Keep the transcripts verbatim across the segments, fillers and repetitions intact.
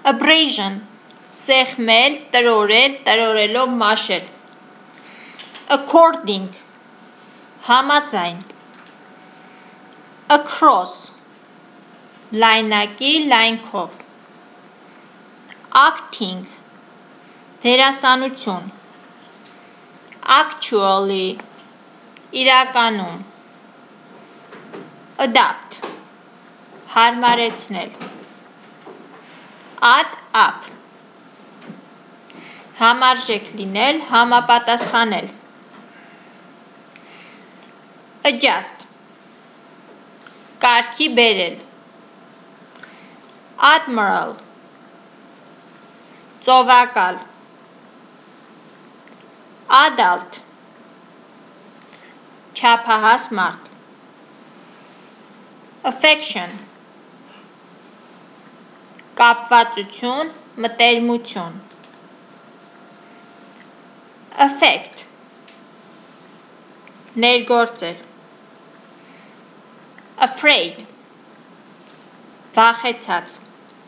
Abrasion, սեղմել, տրորել, տրորելով մաշել։ According, համաձայն։ Across, լայնակի, լայնքով։ Acting, դերասանություն։ Actually, իրականում։ Adapt, հարմարեցնել։ Add up, համարժեք լինել, համապատասխանել։ Adjust, կարգի բերել։ Admiral, ծովակալ։ Adult, չափահաս մարդ։ Affection, կապվածություն, մտերմություն։ Affect, ներգործել։ Afraid, վախեցած։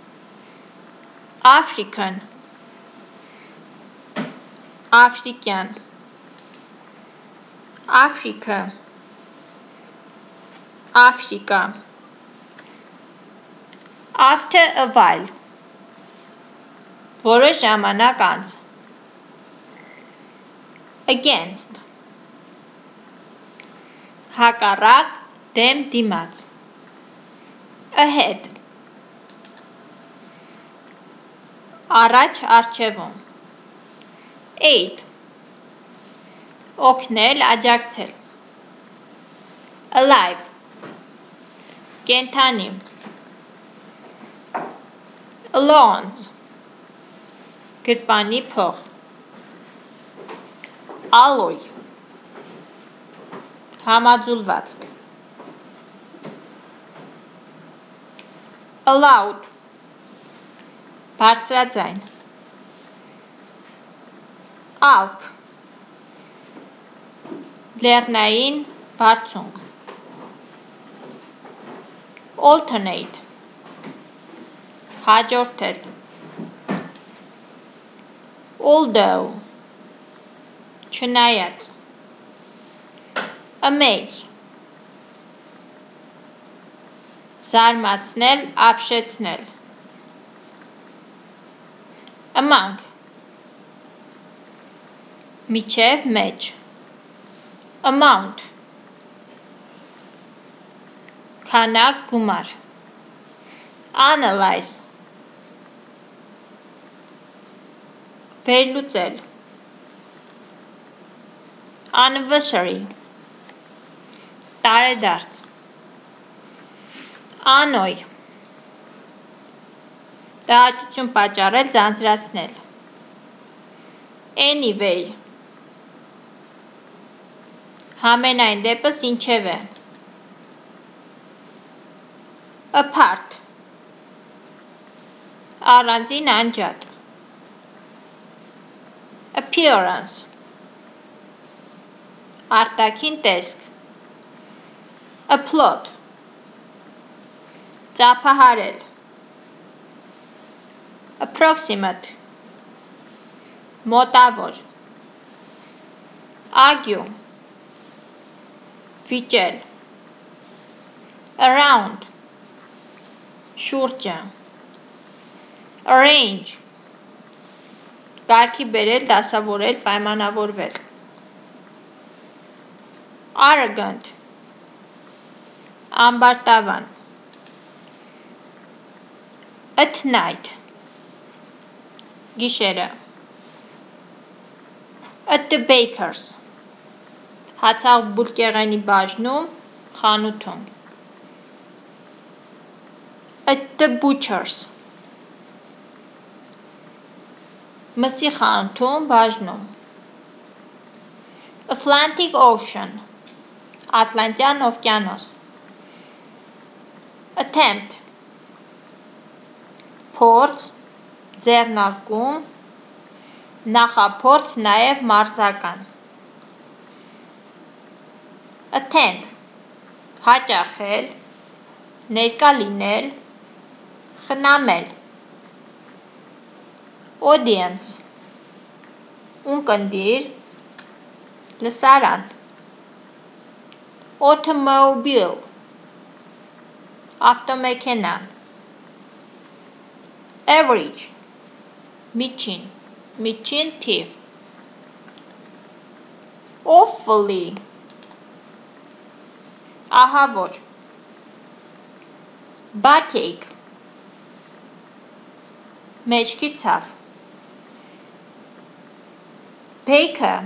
African, Աֆրիկյան։ Africa, Africa. After a while, որոշ ժամանակ անց։ Against, հակառակ, դեմ, դիմաց։ Ahead, առաջ, առջևում։ Aid, օգնել, աջակցել։ Alive, կենդանի։ Allowance, գրպանի փող։ Alloy, համաձուլվածք։ Allowed, բարձրաձայն։ Alp, լեռնային բարձունք։ Alternate, հաջորդել։ Although, չնայած։ Amaze, զարմացնել, ապշեցնել։ Among, միջև, մեջ։ Amount, քանակ, գումար։ Analyze, վերլուծել։ Anniversary, տարեդարձ։ Annoy, տհաճություն պատճառել, ձանձրացնել։ Anyway, համենայն դեպս ինչևէ։ Apart, առանձին անջատ։ Appearance, արտաքին տեսք։ Applaud, ծափահարել։ Approximate, մոտավոր։ Argue, վիճել։ Around, շուրջը։ Arrange, կարգի բերել, դասավորել, պայմանավորվել։ Arrogant, ամբարտավան։ At night, գիշերը։ At the baker's, հացաղ բուլկեղենի բաժնում, խանութում։ At the butcher's, մսի խանութում, բաժնում։ Atlantic Ocean, Ատլանտյան օվկիանոս։ Attempt, փորձ, ձեռնարկում, նախափորձ, նաև մարզական։ Attend, հաճախել, ներկա լինել, խնամել։ audience, ունկնդիր, լսարան, automobile, ավտոմեքենա, average, միջին, միջին թիվ, awfully, ահավոր, backache, մեջքի ցավ, baker,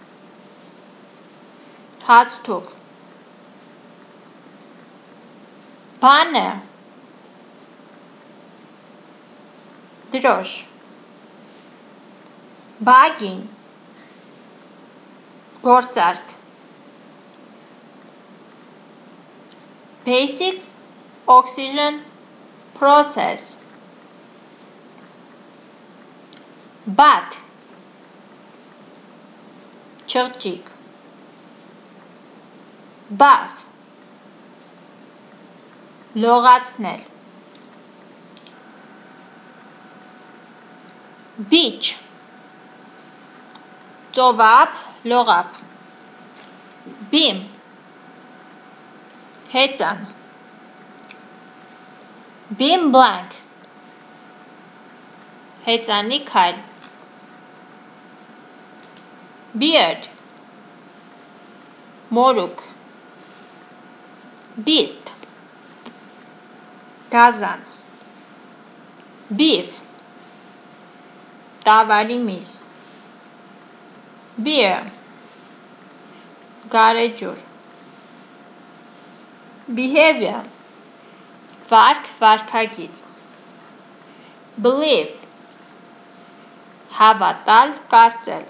հացթուղ, banner, դրոշ, bagging, գործարք, basic oxygen process, bat, չղջիկ, bath, լողացնել, beach, ծովափ, լողափ, beam, հեծան, beam blank, հեծանի քայլ, beard, մորուք, beast, գազան, beef, տավարի միս, beer, գարեջուր, behavior, վարք, վարքագիծ, believe, հավատալ, կարծել,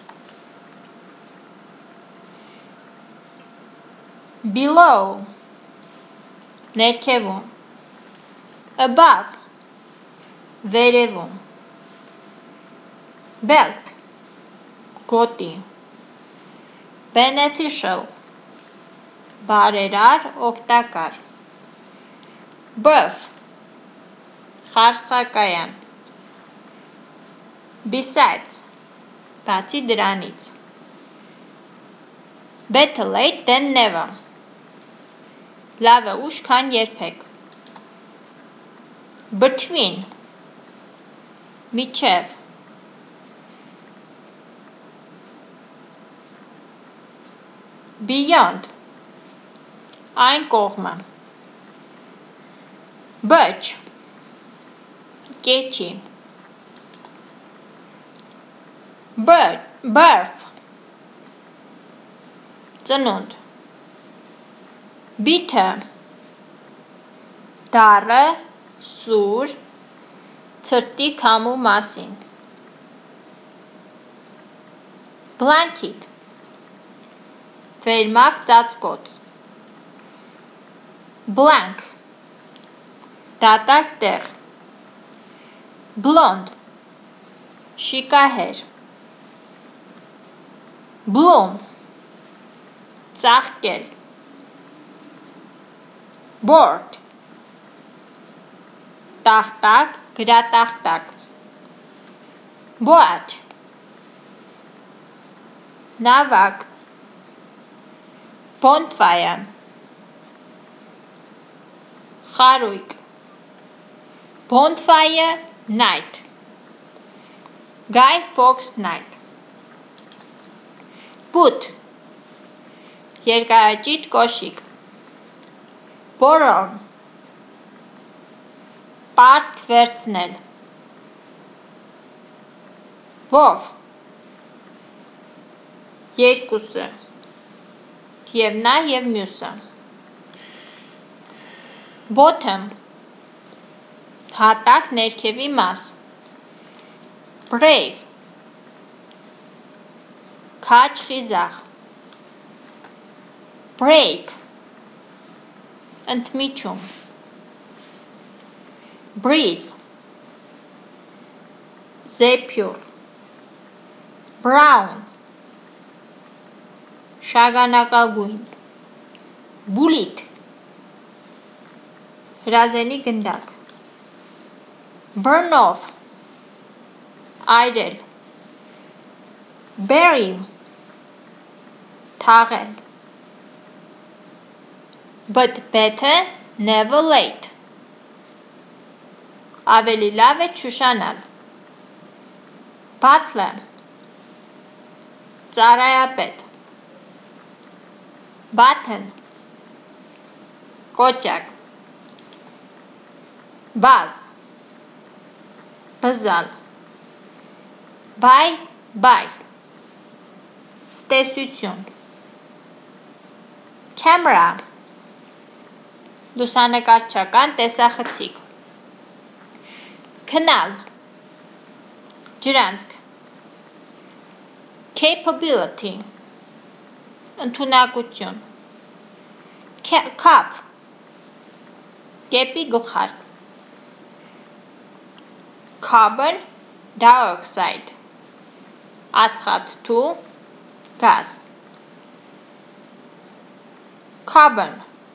below, ներքևում, above, վերևում, belt, գոտի, beneficial, բարերար, օգտակար, birth, խարսխակայան, besides, բացի դրանից, better late than never, լավ է ուշ, քան երբեք, between, միջև, beyond, այն կողմը, birch, կեչի, bird, birth, ծնունդ, bitter, դառը, սուր, ցրտի քամու մասին, blanket, վերմակ ծածկոց, blank, դատարկ տեղ, blonde, շիկահեր, bloom, ծաղկել, board, տախտակ, գրատախտակ, boat, նավակ, bonfire, խարույկ, bonfire night, Guy Fawkes night, put, երկարաճիտ կոշիկ, borrow, պարկ վերցնել, both, երկուսը, և նա և մյուսը, bottom, հատակ ներքևի մաս, brave, քաջ խիզախ, break, ընդմիջում, breeze, զեփյուռ, brown, շագանակագույն, bullet, հրազենի գնդակ, burn off, այրել, bury, թաղել, but better never late, ավելի լավ է չուշանալ, butler, ծառայապետ, button, կոճակ, buzz, բզալ, bye bye, ստեսություն, camera, լուսանկարչական տեսախցիկ, քնալ, ջրանցք, capability, ընդունակություն, cup, կեպի գլխարկ, carbon dioxide, ածխաթթու գազ, carbon,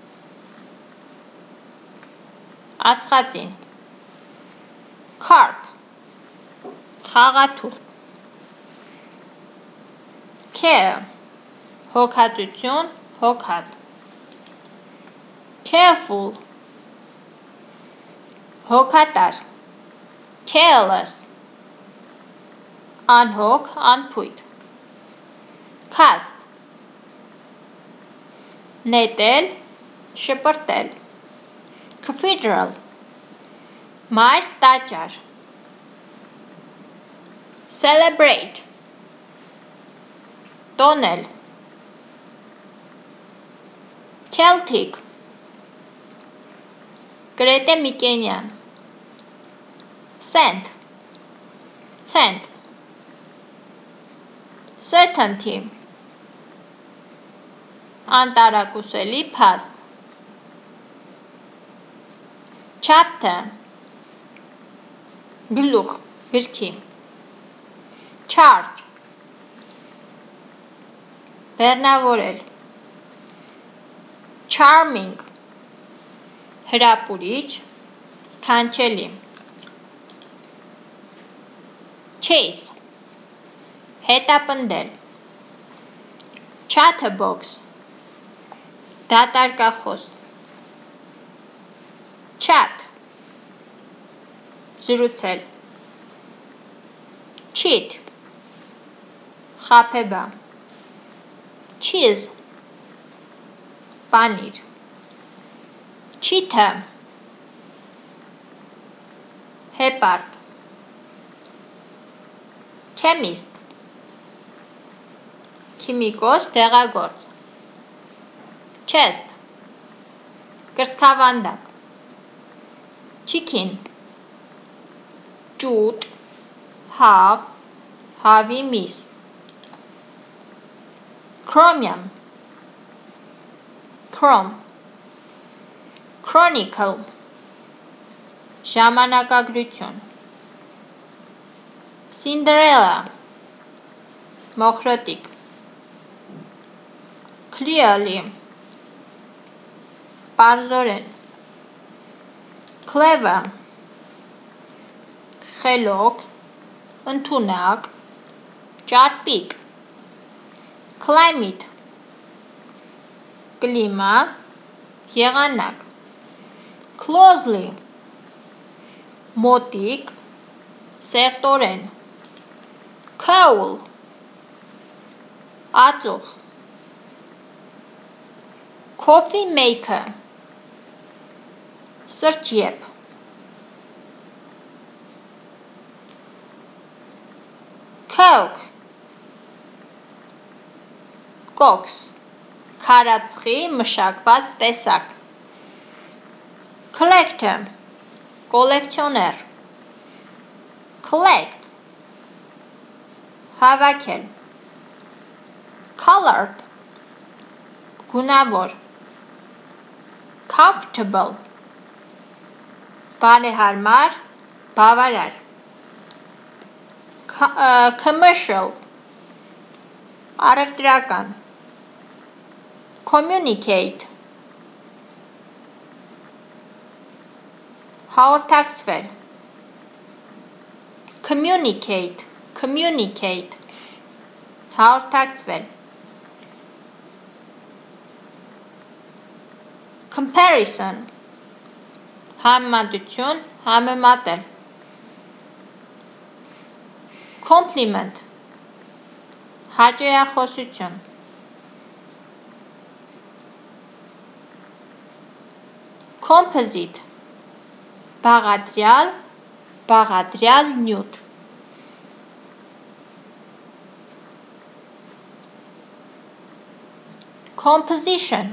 ածխածին, card, խաղաթուղթ, care, հոգատություն, հոգատ, careful, հոգատար, careless, անհոգ, անփույթ, cast, նետել, շպրտել, cathedral, մայր տաճար, celebrate, տոնել, Celtic, Գրետե Միկենյան, cent, cent, certainty, անտարակուսելի փաստ, chapter, գլուխ, գրքի, charge, բեռնավորել, charming, հրապուրիչ, սքանչելի, chase, հետապնդել, chatterbox, դատարկախոս, chat, զրուցել, cheat, խաբեբա, cheese, պանիր, cheetah, հեպարդ, chemist, քիմիկոս, դեղագործ, chest, կրծքավանդակ, chicken, ճուտ, հավ, հավի միս, chromium, chrome, chronicle, ժամանակագրություն, Cinderella, մոխրոտիկ, clearly, պարզորեն, clever, խելոք, ընդունակ, ճարպիկ, climate, կլիմա, եղանակ, closely, մոտիկ, սերտորեն, coal, ածուխ, coffee maker, սրճեպ, coke, կոքս, քարածխի մշակված տեսակ, collector, կոլեկցիոներ, collect, հավաքել, colored, գունավոր, comfortable, բարեհարմար, բավարար, commercial, առևտրական, communicate, հաղորդակցվել, Communicate, communicate. Հաղորդակցվել. Comparison. Համեմատություն, համեմատել. Compliment. Հաճոյախոսություն. Composite. Բաղադրյալ, բաղադրյալ նյութ. Composition.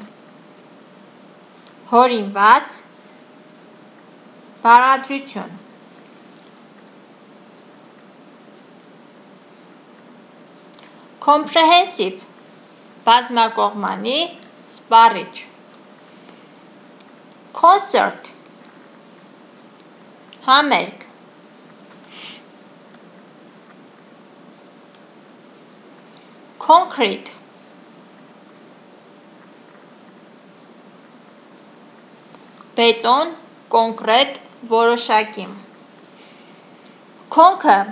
Հորինված, բաղադրություն. Comprehensive. Բազմակողմանի, սպառիչ. Concert. Համերգ. Concrete. Բետոն, կոնկրետ, որոշակի. Conquer.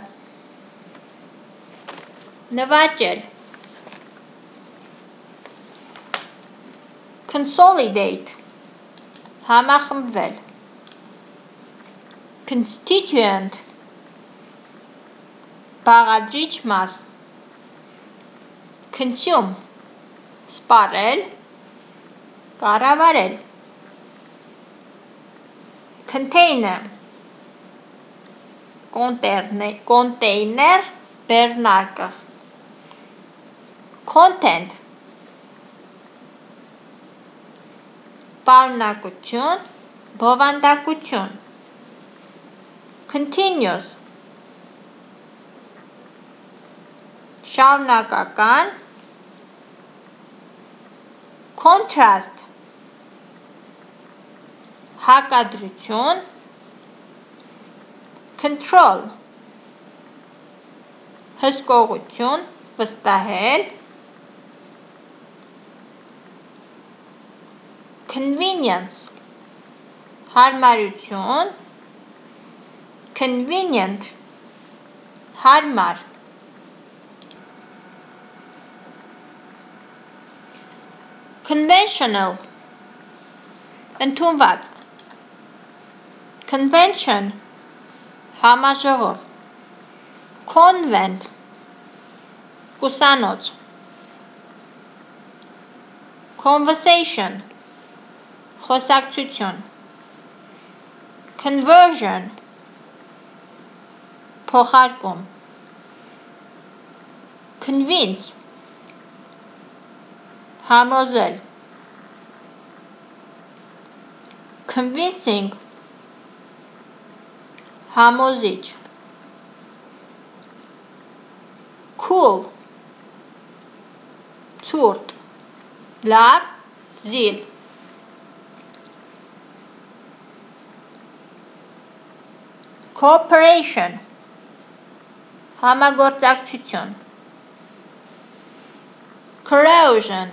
Նվաճել. Consolidate. Համախմբվել. Constituent. Բաղադրիչ մաս. Consume. Սպառել, կառավարել. Container. Կոնտեյներ, բեռնարկղ. Content. Պարունակություն, բովանդակություն. Continuous. Շարունակական. Contrast. Հակադրություն. Control. Հսկողություն, վստահել. Convenience. Հարմարություն. Convenient. Հարմար. Conventional. Ընդունված. Convention. Համաժողով. Convent. Կուսանոց. Conversation. Խոսակցություն. Conversion. Փոխարկում. Convince. Համոզել. Convincing. Համոզիչ. Cool. Ցուրտ. Լավ, զիլ. Cooperation. Համագործակցություն. Corrosion.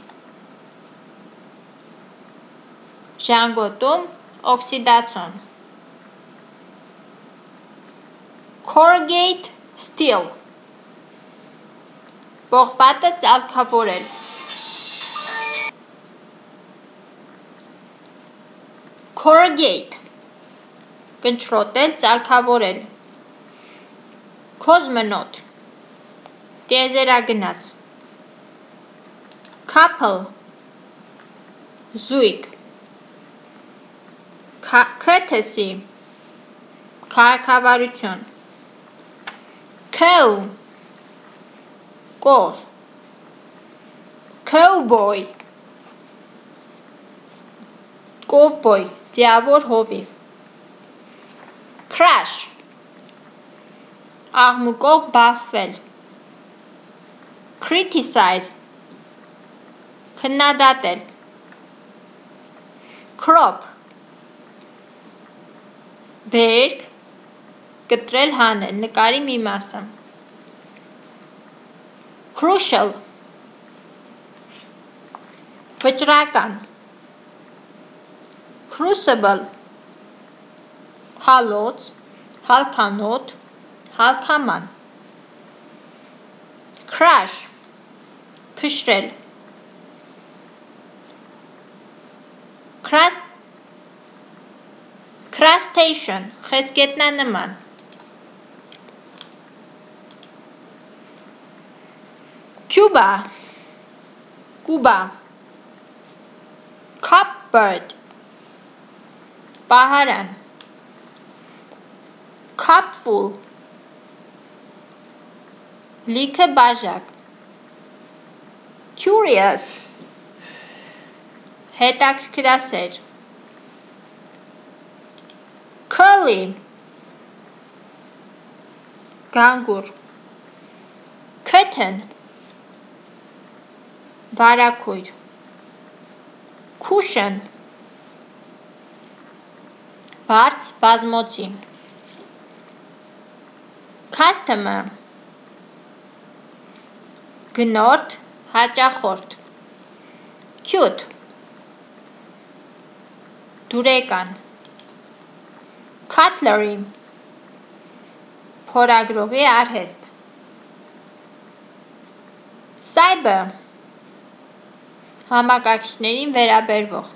Ժանգոտում, օքսիդացում. Corrugate steel. Պողպատը ծալքավորել. Corrugate. Կնճռոտել, ծալքավորել. Cosmonaut. Տիեզերագնաց. Couple. Զույգ. Courtesy. Քաղաքավարություն. Cow. Կով. Cowboy. Կովբոյ, ձիավոր հովիվ. Crash. Աղմուկով բախվել. Criticize. Քննադատել. Crop. Բերք. Կտրել, հանել, նկարի մի մասը. Crucial. Վճռական. Crucible. Հալոց, հալքանոտ, Հալքաման Crash Փշրել Crust Crustacean խեցգետնանման Cuba Cuba Cupboard Պահարան Cupful Լիքը բաժակ Curious հետաքրքրասեր Curly Գանգուր Curtain Վարագույր Cushion Բարձ բազմոցի Customer Գնորդ հաճախորդ Cute Դուրեկան Cutlery Փորագրողի արհեստ Cyber Համակարգիչներին վերաբերվող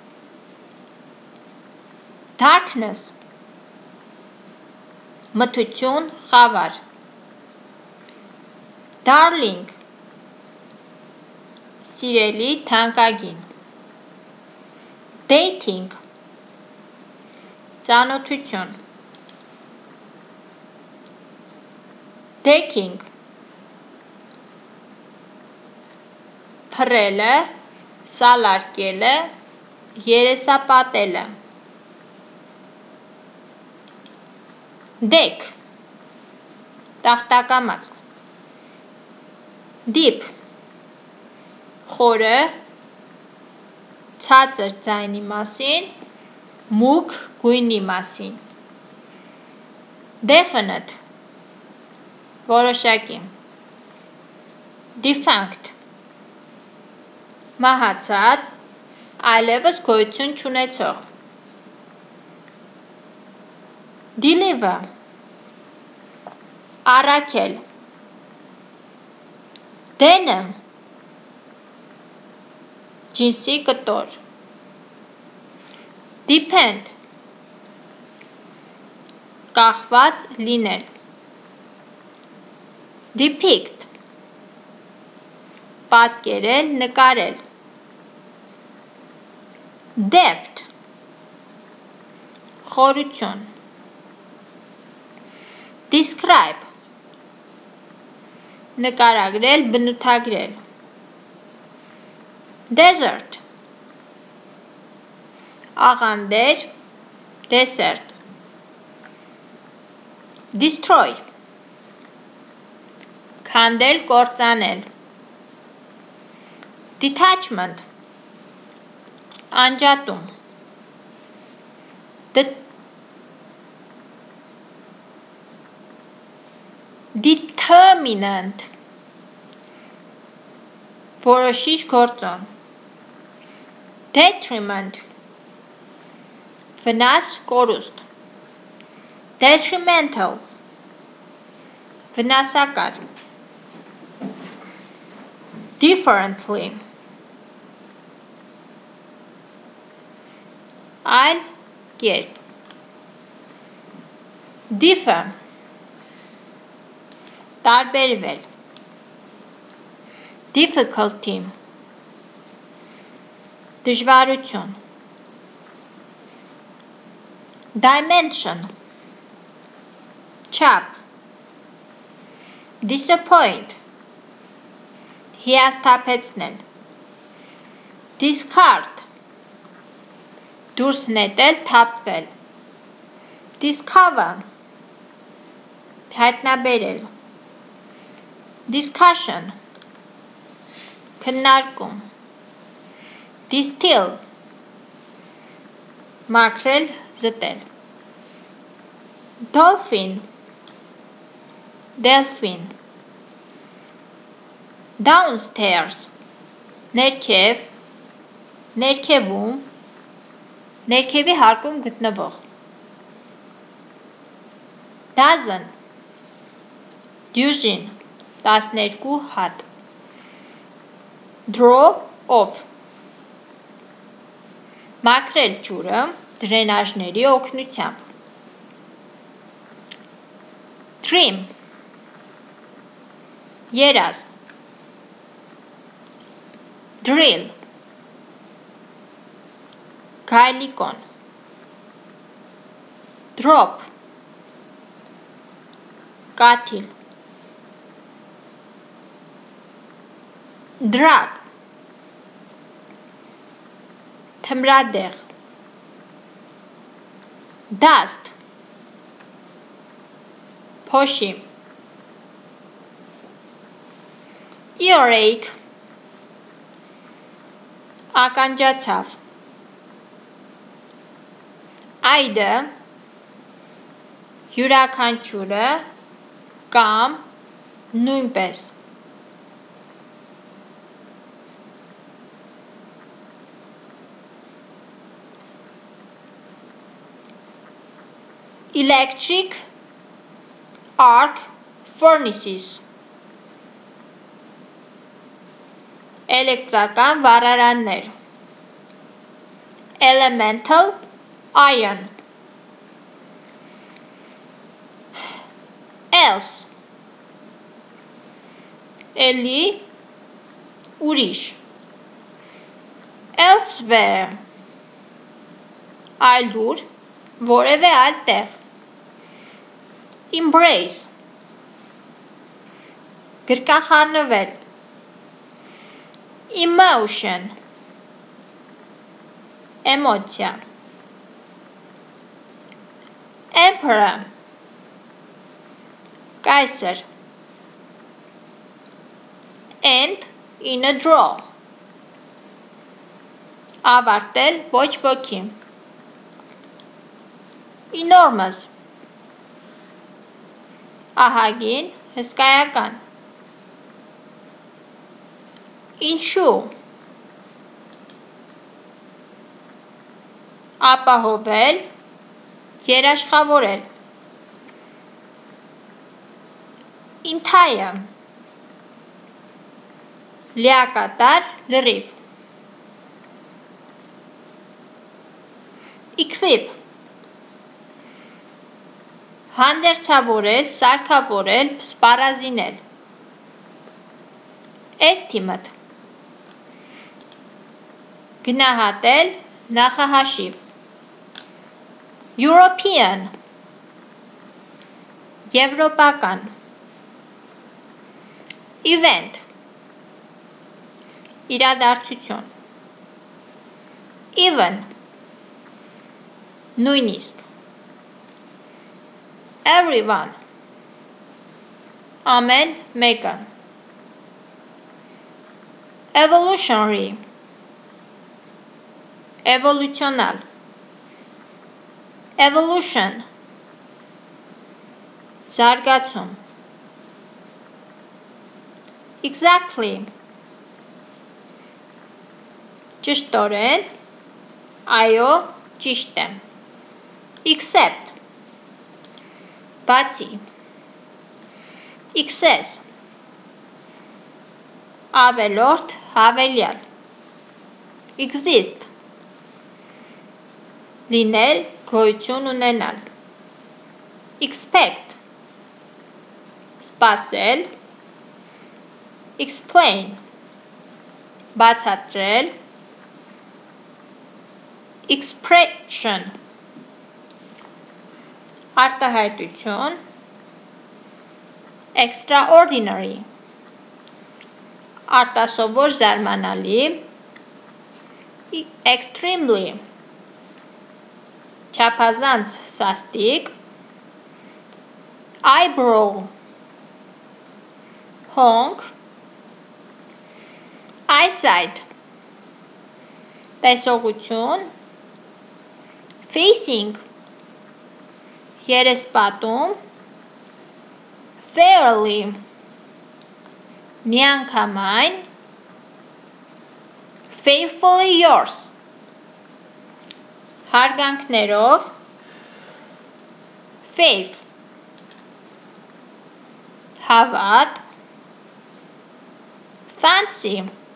Darkness Մթություն, խավար Darling Սիրելի, թանկագին Dating Ծանոթություն Decking Փռելը, սալարկելը, երեսապատելը Deck Տախտակամածք Deep Խորը Ցածր ձայնի մասին Մուգ գույնի մասին Definite Որոշակի Defunct Մահացած Այլևս գոյություն չունեցող Deliver Առաքել Denim Ջինսի կտոր Depend Կախված լինել Depict Պատկերել, նկարել Depth Խորություն Describe Նկարագրել, բնութագրել Desert Աղանդեր, դեսերտ Destroy Քանդել, կործանել Detachment Անջատում Determinant Որոշիչ գործոն Detriment Վնաս, կորուստ Detrimental Վնասակար Differently Այլ կերպ Differ Տարբերվել Difficulty Դժվարություն Dimension Չափ Disappoint Հիասթափեցնել Discard Դուրս նետել, թափվել Discover Հայտնաբերել Discussion Քննարկում Distill Մաքրել, զտել Dolphin Delphin Downstairs Ներքև Ներքևում Ներքևի հարկում գտնվող Dozen Դյուժին տասներկու հատ Draw off Մաքրել ջուրը դրենաժների օգնությամբ Trim Երազ Drill Գայլիկոն Drop Կաթիլ Drag Թմրադեղ Dust Փոշի Earache Ականջացավ Այդը յուրաքանչյուրը կամ նույնպես Electric arc furnaces Էլեկտրական վառարաններ Elemental iron Else Էլի ուրիշ Elsewhere Այլուր որևէ այլ տեղ Embrace Գրկախառնվել Emotion Էմոցիա Emperor Կայսր End in a draw Ավարտել ոչ ոքի Enormous Ահագին, հսկայական Insure Ապահովել, երաշխավորել Entire Լիակատար, լրիվ Equip Հանդերձավորել, սարքավորել, սպառազինել Estimate Գնահատել, նախահաշիվ European Եվրոպական Event Իրադարձություն Even Նույնիսկ Everyone Ամեն մեկը Evolutionary Էվոլյուցիոնալ Evolution Զարգացում Exactly Ճշտորեն Այո, ճիշտ է Except Բացի Excess Ավելորդ, հավելյալ Exist Լինել, գոյություն ունենալ Expect Սպասել Explain Բացատրել Expression Արտահայտություն Extraordinary Արտասովոր զարմանալի Extremely Չափազանց սաստիկ Eyebrow Հոնք Eyesight Տեսողություն Facing Երեսպատում Fairly Միանգամայն Faithfully yours Հարգանքներով Faith Հավատ Fancy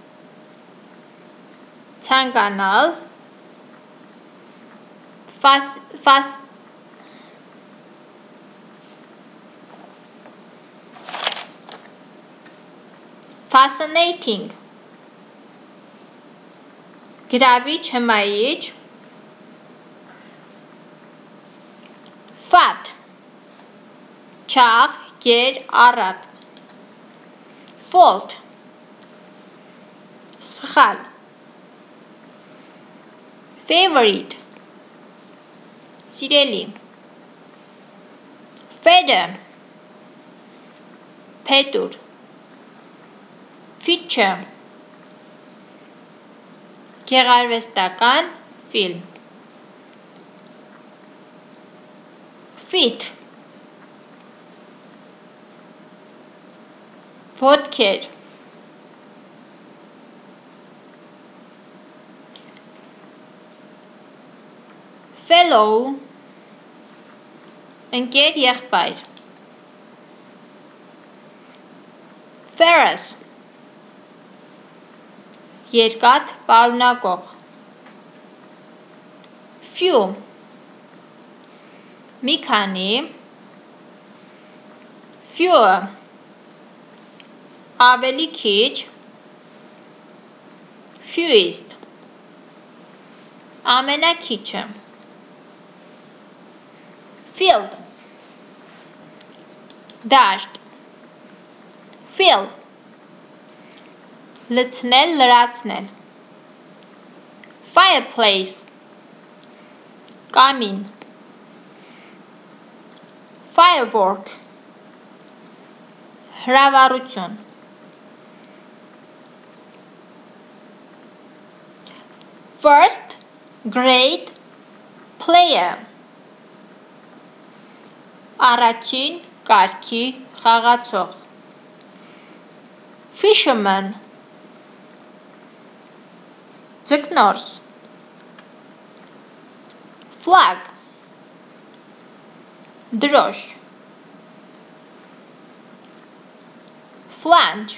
Ցանկանալ Fas, fas, Fascinating Գրավիչ հմայիչ Fat Չաղ, գեր, առատ Fault Սխալ Favorite Սիրելի Feather Փետուր Feature Գեղարվեստական ֆիլմ Fit Ոտքեր Fellow Ընկեր եղբայր Ferrous Երկաթ պարունակող Few Մի քանի Fewer Ավելի քիչ Fewest Ամենակիչը Field Դաշտ Fill Լցնել, լրացնել Fireplace Կամին Firework Հրավառություն First grade player Առաջին կարգի խաղացող Fisherman Ձկնորս Flag Դրոշ Flange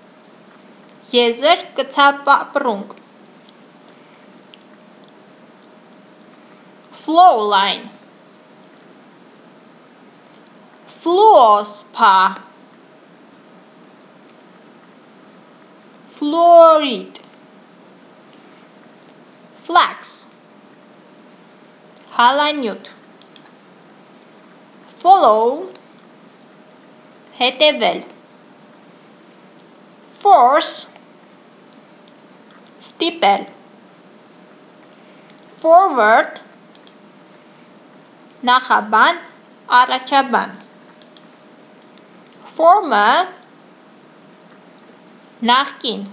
Եզր կցապապռունգ Flow line Fluospa Florid Flax Հալանյութ Follow Հետևել Force Ստիպել Forward Նախաբան Առաջաբան Former Նախկին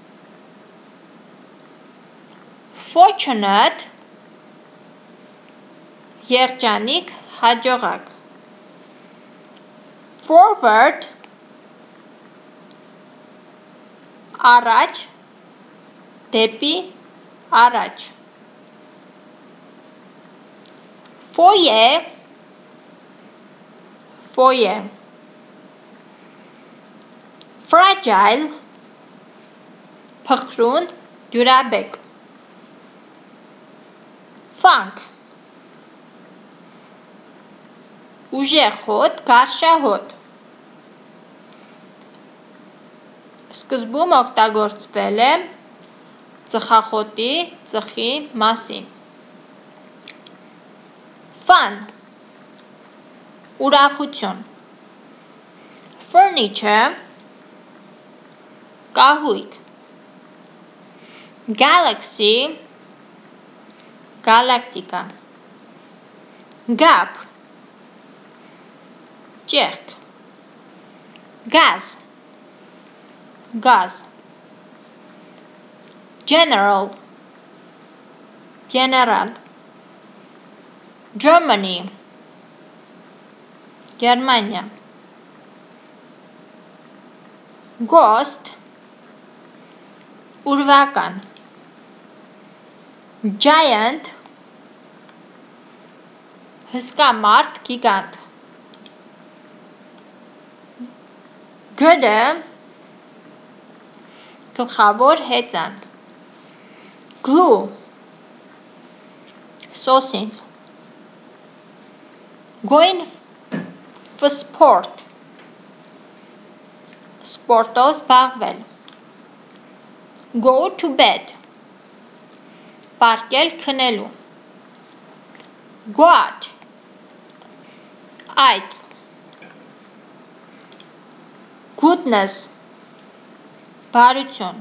Fortunate Երջանիկ հաջողակ Forward Առաջ Դեպի առաջ Foyer Foyer Fragile Փխրուն դյուրաբեկ Funk Ուժեղ հոտ, գարշահոտ Սկզբում օգտագործվել է ծխախոտի ծխի մասին Fun Ուրախություն Furniture Կահույք Galaxy Գալակտիկա Gap Ճեղք Gas Gaz General General Germany Գերմանիա Ghost Ուրվական Giant Հսկա մարդ գիգանտ Գրը գլխավոր հեծան Glue Sausage Going for sport Sportով զբաղվել Go to bed Պարկել քնելու Guard Այդ Goodness Բարություն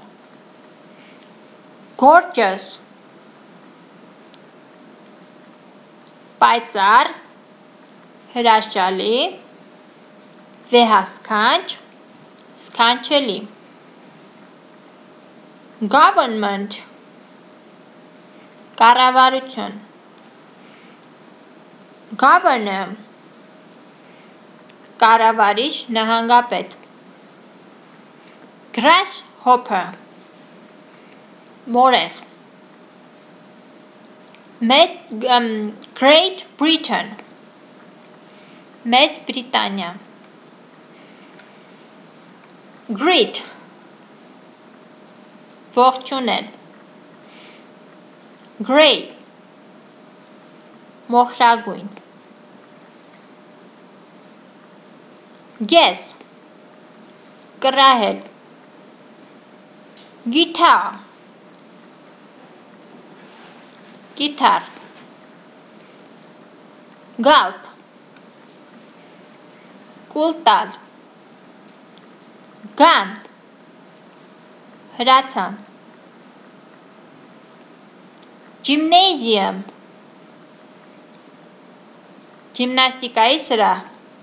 Gorgeous Պայծառ Հրաշալի Վեհասքանչ Սքանչելի Government Կառավարություն Governor Կառավարիչ նահանգապետ Grasshopper Մորեղ Great Britain Մեծ Բրիտանիա Greet Ողջունել Grey Մոխրագույն Guess Կռահել Guitar Գիթար Gulp Կուլ տալ Gun Հրացան Gymnasium Գիմնաստիկայի սրահ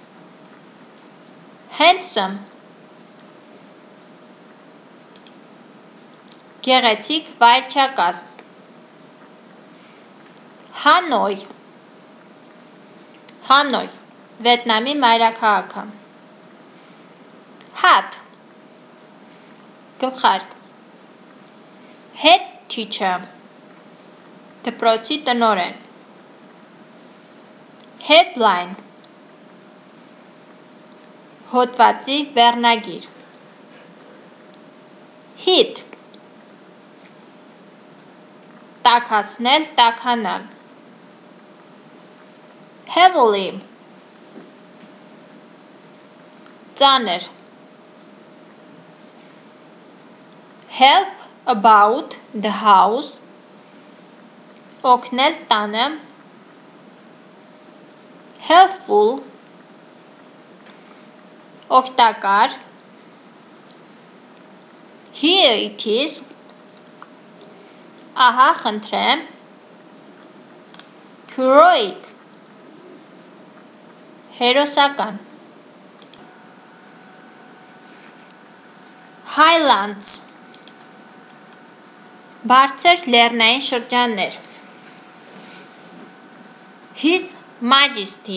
Handsome Գեղեցիկ վայելչակազմ Հանոյ Հանոյ Վիետնամի մայրաքաղաքը Hat Գլխարկ Head teacher Դպրոցի տնօրեն Headline Հոդվածի վերնագիր Hit Տաքացնել, տաքանալ Heavily Ծանր Help about the house Օգնել տանը Helpful Օգտակար Here it is Ահա խնդրեմ Heroic Հերոսական Highlands Բարձր լեռնային շրջաններ His Majesty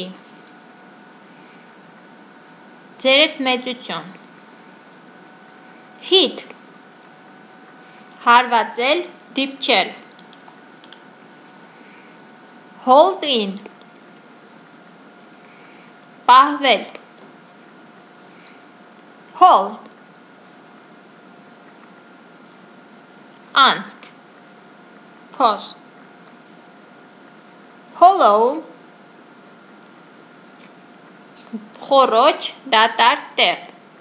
Ձերդ մեծություն Hit Հարվածել, դիպչել Hold in Պահվել Hall Անցք Post Hollow Խոռոչ, դատարկ տեղ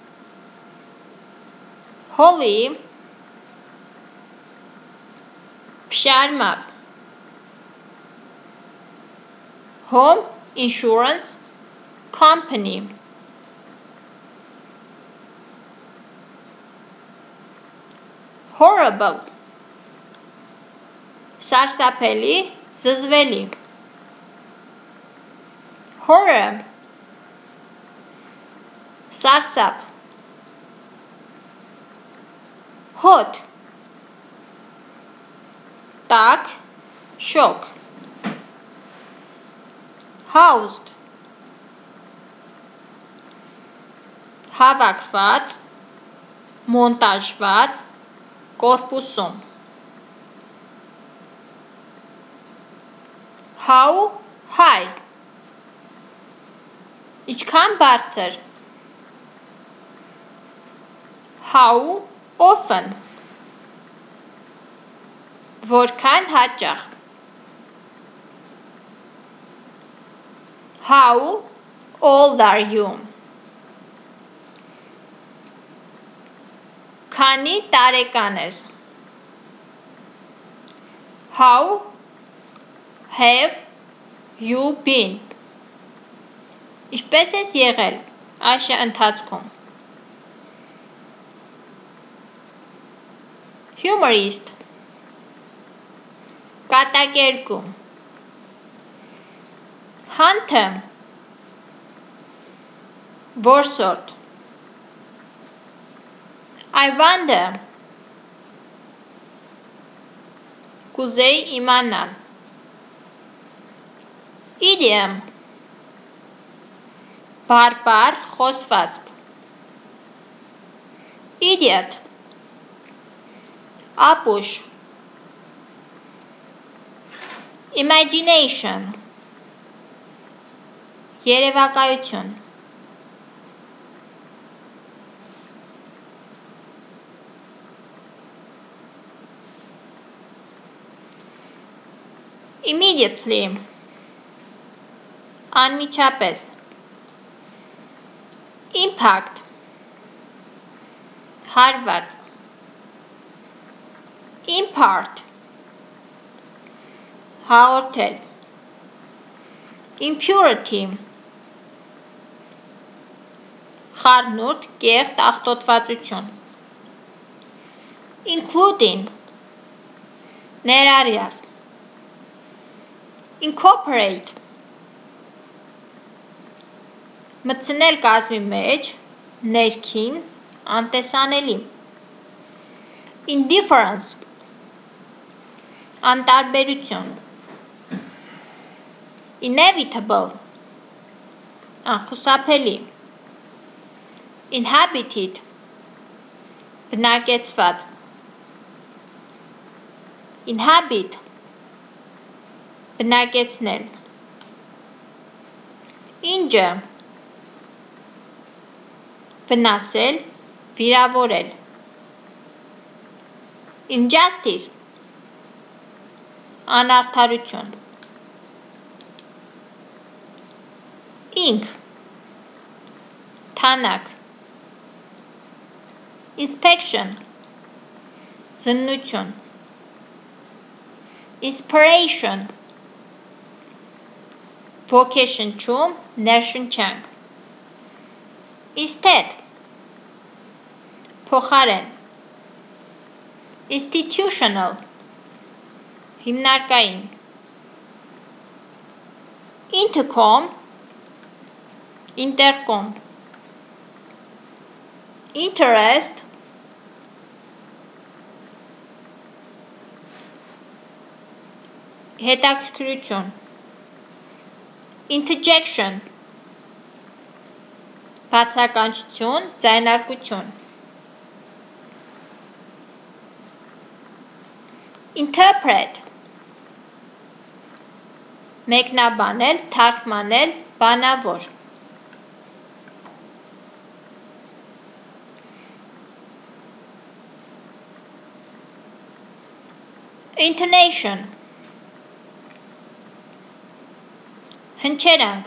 Holy Փշարմավ Home Insurance Company Horrible Սարսափելի, զզվելի Horror Սարսափ Hot Տաք, շոկ Housed Հավաքված, մոնտաժված, կորպուսում How high Ինչքան բարձր How often? Որքան հաճախ? How old are you? Քանի տարեկան ես? How have you been? Ինչպես ես եղել այս ընթացքում? Humorist. Կատակերգում. Հանթը. Որսորդ. I wonder. Կուզեի իմանալ. Idiom. Բարբար խոսվածք. Idiot. Ապուշ. Imagination. Երևակայություն. Immediately. Անմիջապես. Impact. Հարված. Impart. Հաղորդել. Impurity. Խառնուրդ, կեղտ աղտոտվածություն. Including. Ներառյալ. Incorporate. Մտցնել կազմի մեջ, ներքին, անտեսանելի. Indifference. Անտարբերություն. Inevitable. Անխուսափելի. Inhabited. Բնակեցված. Inhabit. Բնակեցնել. Injure. Վնասել, վիրավորել. Injustice. Անարդարություն. Ink. Թանակ. Inspection. Զննություն. Inspiration. Ոգեշնչում, ներշնչանք. Instead. Փոխարեն. Institutional. Հիմնարկային. Intercom. Intercom. Interest. Հետաքրքրություն. Interjection. Բացականչություն, ձայնարկություն. Interpret. Մեկնաբանել, թարգմանել, բանավոր. Intonation. Հնչերանգ.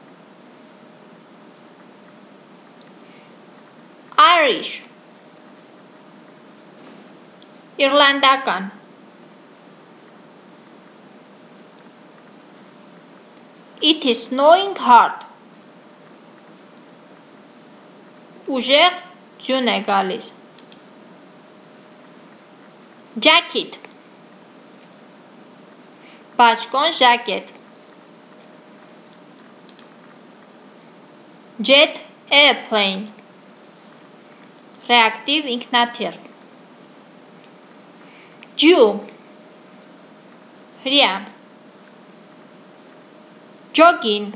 Irish. Իռլանդական. It is snowing hard. Ուժեղ ձյուն է գալիս. Jacket. Բաճկոն ժակետ. Jet airplane. Reactive ինքնաթիռ. Jew. Հրյա. Jogging.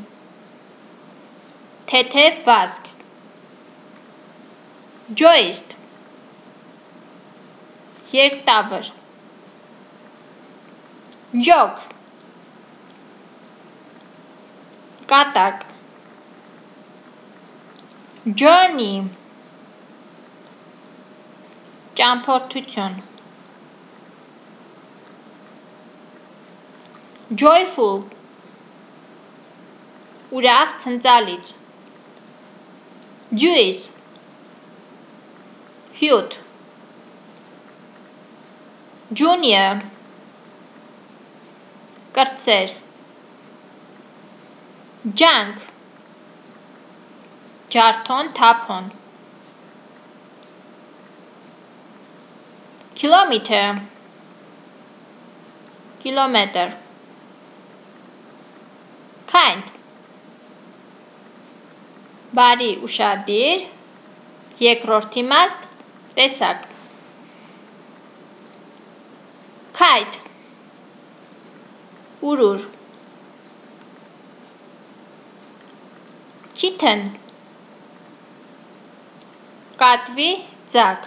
Թեթև վազք. Joist. Երկտավր. Jog. Կատակ. Journey. ճամփորդություն joyful ուրախ ցնծալից Jewish հյութ Junior կրտսեր Junk ջարդոն թափոն Kilometer կիլոմետր Kind բարի ուշադիր երկրորդ իմաստ տեսակ Kite ուրուր Kitten կատվի ձակ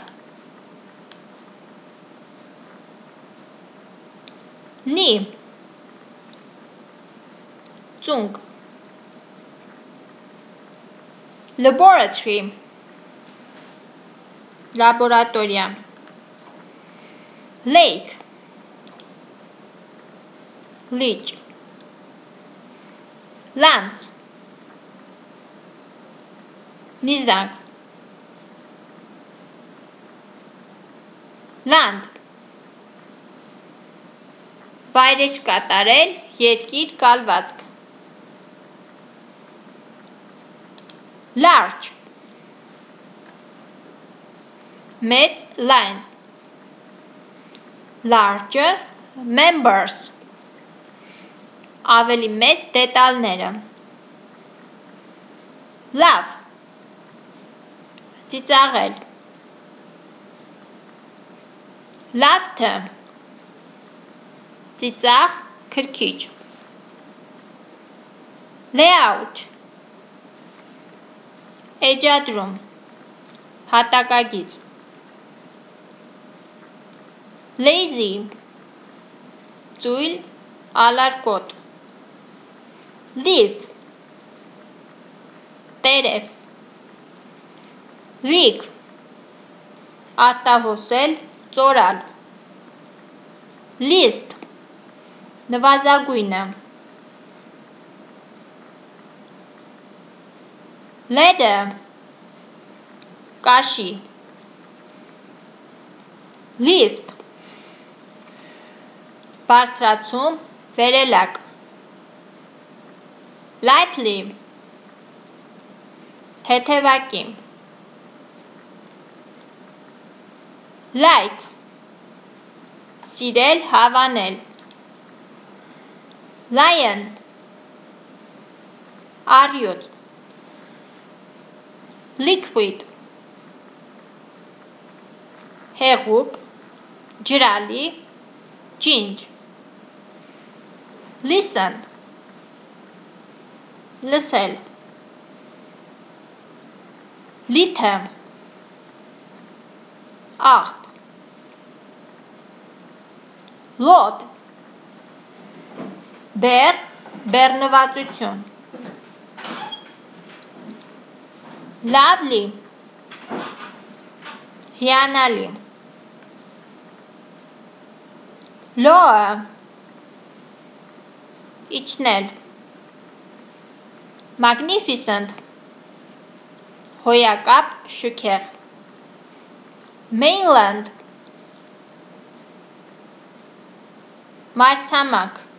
Knee ծունկ Laboratory լաբորատորիա Lake լիճ Lance նիզակ Land վայրեջ կատարել երկիր կալվածք Large մեծ լայն Larger members ավելի մեծ դետալները Love ծիծաղել Laughter ծիծաղ քրքիջ Layout էջադրում հատակագիծ Lazy ծույլ ալարկոտ Leaf տերև Rig արտահոսել ծորալ List նվազագույնը Ladder կաշի Lift բարձրացում վերելակ Lightly թեթևակի Like սիրել հավանել Lion առյուծ Liquid հեղուկ ջրալի ջինջ Listen լսել Litter աղբ Load բեռ բեռնվածություն Lovely հիանալի Lower իջնել Magnificent հոյակապ շքեղ Mainland մայրցամաք